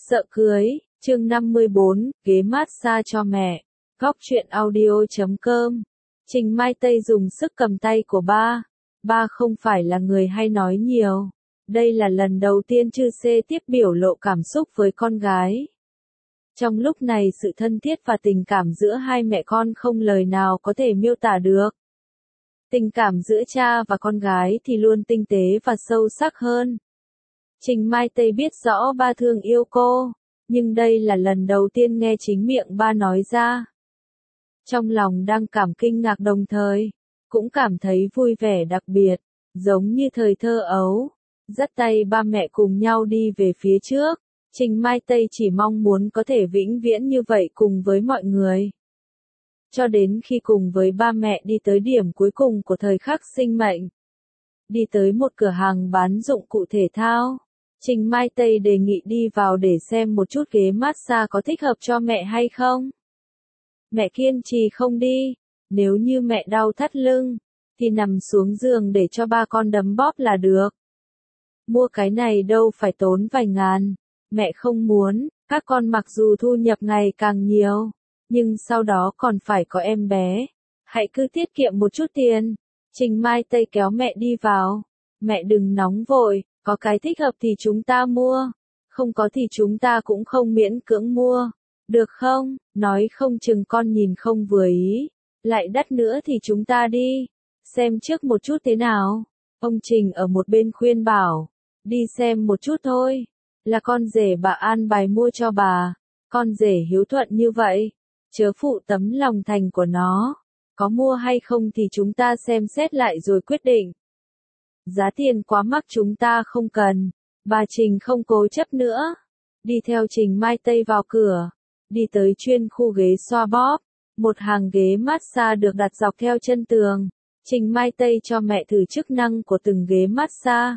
Sợ cưới, chương 54, ghế massage cho mẹ. Góc truyện audio.com. Trình Mai Tây dùng sức cầm tay của ba. Ba không phải là người hay nói nhiều. Đây là lần đầu tiên Chư Sê tiếp biểu lộ cảm xúc với con gái. Trong lúc này sự thân thiết và tình cảm giữa hai mẹ con không lời nào có thể miêu tả được. Tình cảm giữa cha và con gái thì luôn tinh tế và sâu sắc hơn. Trình Mai Tây biết rõ ba thương yêu cô, nhưng đây là lần đầu tiên nghe chính miệng ba nói ra. Trong lòng đang cảm kinh ngạc đồng thời, cũng cảm thấy vui vẻ đặc biệt, giống như thời thơ ấu. Dắt tay ba mẹ cùng nhau đi về phía trước, Trình Mai Tây chỉ mong muốn có thể vĩnh viễn như vậy cùng với mọi người. Cho đến khi cùng với ba mẹ đi tới điểm cuối cùng của thời khắc sinh mệnh. Đi tới một cửa hàng bán dụng cụ thể thao. Trình Mai Tây đề nghị đi vào để xem một chút ghế massage có thích hợp cho mẹ hay không. Mẹ kiên trì không đi. Nếu như mẹ đau thắt lưng, thì nằm xuống giường để cho ba con đấm bóp là được. Mua cái này đâu phải tốn vài ngàn. Mẹ không muốn, các con mặc dù thu nhập ngày càng nhiều, nhưng sau đó còn phải có em bé. Hãy cứ tiết kiệm một chút tiền. Trình Mai Tây kéo mẹ đi vào. Mẹ đừng nóng vội, có cái thích hợp thì chúng ta mua. Không có thì chúng ta cũng không miễn cưỡng mua. Được không? Nói không chừng con nhìn không vừa ý. Lại đắt nữa thì chúng ta đi. Xem trước một chút thế nào. Ông Trình ở một bên khuyên bảo. Đi xem một chút thôi. Là con rể bà an bài mua cho bà. Con rể hiếu thuận như vậy. Chớ phụ tấm lòng thành của nó. Có mua hay không thì chúng ta xem xét lại rồi quyết định. Giá tiền quá mắc chúng ta không cần. Bà Trình không cố chấp nữa. Đi theo Trình Mai Tây vào cửa. Đi tới chuyên khu ghế xoa bóp. Một hàng ghế massage được đặt dọc theo chân tường. Trình Mai Tây cho mẹ thử chức năng của từng ghế massage.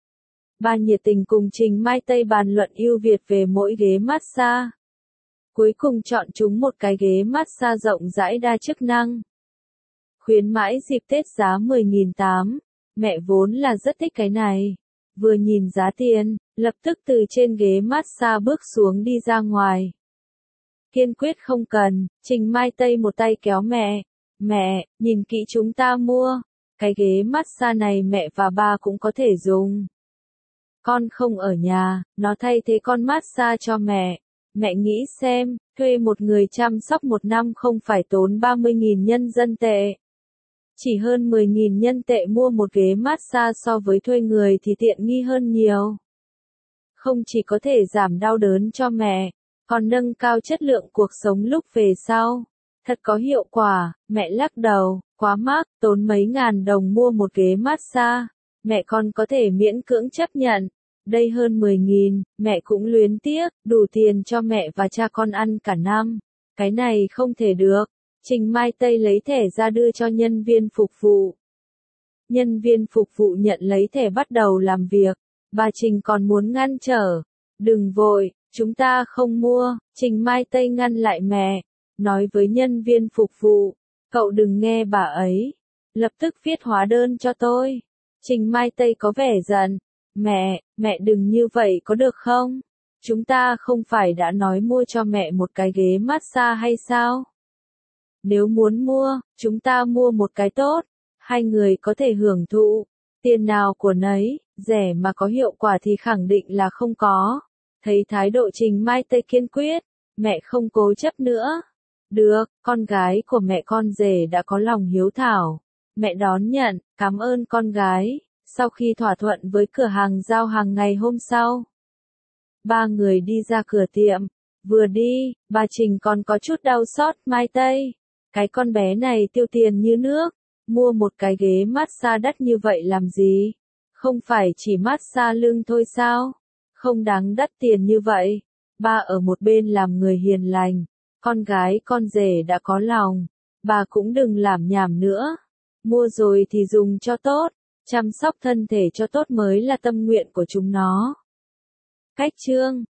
Ba nhiệt tình cùng Trình Mai Tây bàn luận ưu việt về mỗi ghế massage. Cuối cùng chọn chúng một cái ghế massage rộng rãi đa chức năng. Khuyến mãi dịp Tết giá 10.800. Mẹ vốn là rất thích cái này. Vừa nhìn giá tiền, lập tức từ trên ghế massage bước xuống đi ra ngoài. Kiên quyết không cần, Trình Mai Tây một tay kéo mẹ. Mẹ, nhìn kỹ chúng ta mua. Cái ghế massage này mẹ và ba cũng có thể dùng. Con không ở nhà, nó thay thế con massage cho mẹ. Mẹ nghĩ xem, thuê một người chăm sóc một năm không phải tốn 30.000 nhân dân tệ. Chỉ hơn 10.000 nhân tệ mua một ghế massage so với thuê người thì tiện nghi hơn nhiều. Không chỉ có thể giảm đau đớn cho mẹ, còn nâng cao chất lượng cuộc sống lúc về sau. Thật có hiệu quả. Mẹ lắc đầu, quá mắc, tốn mấy ngàn đồng mua một ghế massage. Mẹ con có thể miễn cưỡng chấp nhận. Đây hơn 10.000, mẹ cũng luyến tiếc, đủ tiền cho mẹ và cha con ăn cả năm. Cái này không thể được. Trình Mai Tây lấy thẻ ra đưa cho nhân viên phục vụ. Nhân viên phục vụ nhận lấy thẻ bắt đầu làm việc. Bà Trình còn muốn ngăn trở. Đừng vội, chúng ta không mua. Trình Mai Tây ngăn lại mẹ. Nói với nhân viên phục vụ. Cậu đừng nghe bà ấy. Lập tức viết hóa đơn cho tôi. Trình Mai Tây có vẻ giận. Mẹ đừng như vậy có được không? Chúng ta không phải đã nói mua cho mẹ một cái ghế massage hay sao? Nếu muốn mua, chúng ta mua một cái tốt. Hai người có thể hưởng thụ. Tiền nào của nấy, rẻ mà có hiệu quả thì khẳng định là không có. Thấy thái độ Trình Mai Tây kiên quyết, mẹ không cố chấp nữa. Được, con gái của mẹ con rể đã có lòng hiếu thảo. Mẹ đón nhận, cảm ơn con gái. Sau khi thỏa thuận với cửa hàng giao hàng ngày hôm sau, ba người đi ra cửa tiệm. Vừa đi, bà Trình còn có chút đau xót Mai Tây. Cái con bé này tiêu tiền như nước. Mua một cái ghế massage đắt như vậy làm gì? Không phải chỉ massage lưng thôi sao? Không đáng đắt tiền như vậy. Ba ở một bên làm người hiền lành. Con gái con rể đã có lòng. Bà cũng đừng làm nhảm nữa. Mua rồi thì dùng cho tốt. Chăm sóc thân thể cho tốt mới là tâm nguyện của chúng nó. Cách chương